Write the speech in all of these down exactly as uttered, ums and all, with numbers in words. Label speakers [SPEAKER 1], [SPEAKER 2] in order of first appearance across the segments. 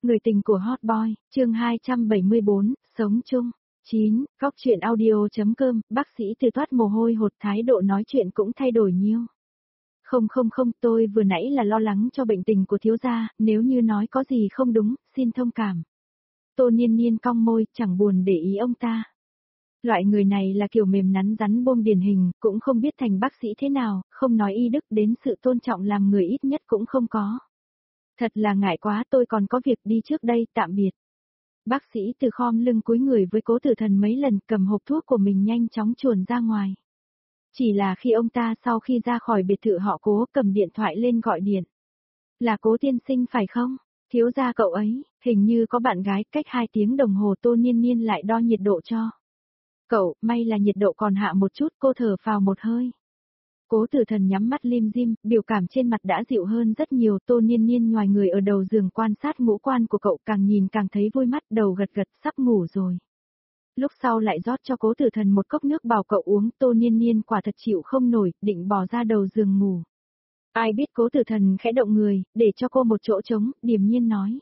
[SPEAKER 1] Người tình của Hot Boy, chương hai trăm bảy mươi bốn, sống chung. chín, Góc truyện audio.com, bác sĩ từ toát mồ hôi hột, thái độ nói chuyện cũng thay đổi nhiều. Không không không, tôi vừa nãy là lo lắng cho bệnh tình của thiếu gia, nếu như nói có gì không đúng, xin thông cảm. Tô Niên Niên cong môi, chẳng buồn để ý ông ta. Loại người này là kiểu mềm nắn rắn bôm điển hình, cũng không biết thành bác sĩ thế nào, không nói y đức đến sự tôn trọng làm người ít nhất cũng không có. Thật là ngại quá, tôi còn có việc đi trước đây, tạm biệt. Bác sĩ từ khom lưng cúi người với Cố Tử Thần mấy lần, cầm hộp thuốc của mình nhanh chóng chuồn ra ngoài. Chỉ là khi ông ta sau khi ra khỏi biệt thự họ Cố cầm điện thoại lên gọi điện. Là Cố tiên sinh phải không? Thiếu gia cậu ấy, hình như có bạn gái, cách hai tiếng đồng hồ Tô Niên Niên lại đo nhiệt độ cho. Cậu, may là nhiệt độ còn hạ một chút, cô thở phào một hơi. Cố Tử Thần nhắm mắt lim dim, biểu cảm trên mặt đã dịu hơn rất nhiều. Tô Niên Niên ngoài người ở đầu giường quan sát ngũ quan của cậu, càng nhìn càng thấy vui mắt, đầu gật gật, sắp ngủ rồi. Lúc sau lại rót cho Cố Tử Thần một cốc nước bảo cậu uống. Tô Niên Niên quả thật chịu không nổi, định bò ra đầu giường ngủ. Ai biết Cố Tử Thần khẽ động người, để cho cô một chỗ trống, điềm nhiên nói.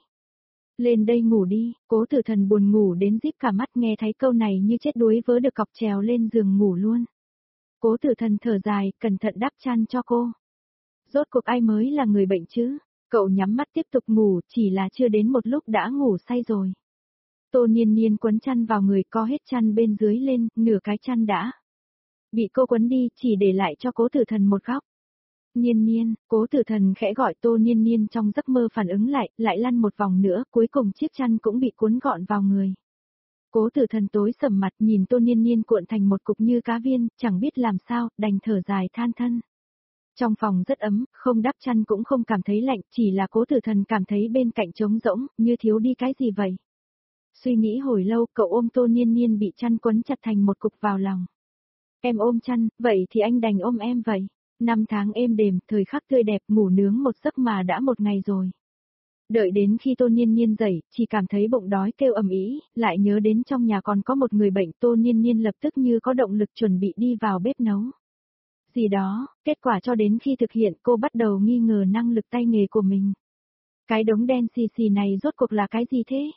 [SPEAKER 1] Lên đây ngủ đi. Cố Tử Thần buồn ngủ đến díp cả mắt, nghe thấy câu này như chết đuối vớ được cọc trèo lên giường ngủ luôn. Cố Tử Thần thở dài, cẩn thận đắp chăn cho cô. Rốt cuộc ai mới là người bệnh chứ? Cậu nhắm mắt tiếp tục ngủ, chỉ là chưa đến một lúc đã ngủ say rồi. Tô Niên Niên quấn chăn vào người, co hết chăn bên dưới lên, nửa cái chăn đã bị cô quấn đi, chỉ để lại cho Cố Tử Thần một góc. Niên Niên, Cố Tử Thần khẽ gọi Tô Niên Niên, trong giấc mơ phản ứng lại, lại lăn một vòng nữa, cuối cùng chiếc chăn cũng bị cuốn gọn vào người. Cố Tử Thần tối sầm mặt, nhìn Tô Niên Niên cuộn thành một cục như cá viên, chẳng biết làm sao, đành thở dài than thân. Trong phòng rất ấm, không đắp chăn cũng không cảm thấy lạnh, chỉ là Cố Tử Thần cảm thấy bên cạnh trống rỗng, như thiếu đi cái gì vậy. Suy nghĩ hồi lâu, cậu ôm Tô Niên Niên bị chăn quấn chặt thành một cục vào lòng. Em ôm chăn, vậy thì anh đành ôm em vậy. Năm tháng êm đềm, thời khắc tươi đẹp, ngủ nướng một giấc mà đã một ngày rồi. Đợi đến khi Tô Niên Niên dậy, chỉ cảm thấy bụng đói kêu ầm ĩ, lại nhớ đến trong nhà còn có một người bệnh. Tô Niên Niên lập tức như có động lực chuẩn bị đi vào bếp nấu gì đó, kết quả cho đến khi thực hiện cô bắt đầu nghi ngờ năng lực tay nghề của mình. Cái đống đen xì xì này rốt cuộc là cái gì thế?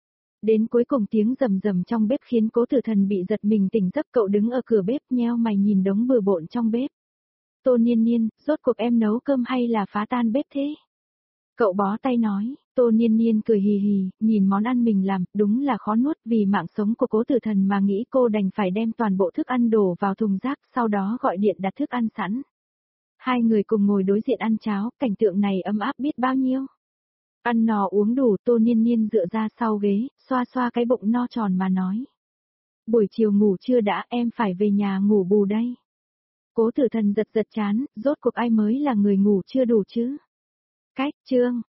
[SPEAKER 1] Đến cuối cùng tiếng rầm rầm trong bếp khiến Cố Tử Thần bị giật mình tỉnh giấc, cậu đứng ở cửa bếp nheo mày nhìn đống bừa bộn trong bếp. Tô Niên Niên, rốt cuộc em nấu cơm hay là phá tan bếp thế? Cậu bó tay nói. Tô Niên Niên cười hì hì, nhìn món ăn mình làm, đúng là khó nuốt, vì mạng sống của Cố Tử Thần mà nghĩ cô đành phải đem toàn bộ thức ăn đổ vào thùng rác, sau đó gọi điện đặt thức ăn sẵn. Hai người cùng ngồi đối diện ăn cháo, cảnh tượng này ấm áp biết bao nhiêu. Ăn no uống đủ, Tô Niên Niên dựa ra sau ghế, xoa xoa cái bụng no tròn mà nói. Buổi chiều ngủ chưa đã, em phải về nhà ngủ bù đây. Cố Tử Thần giật giật chán, rốt cuộc ai mới là người ngủ chưa đủ chứ? Cách chương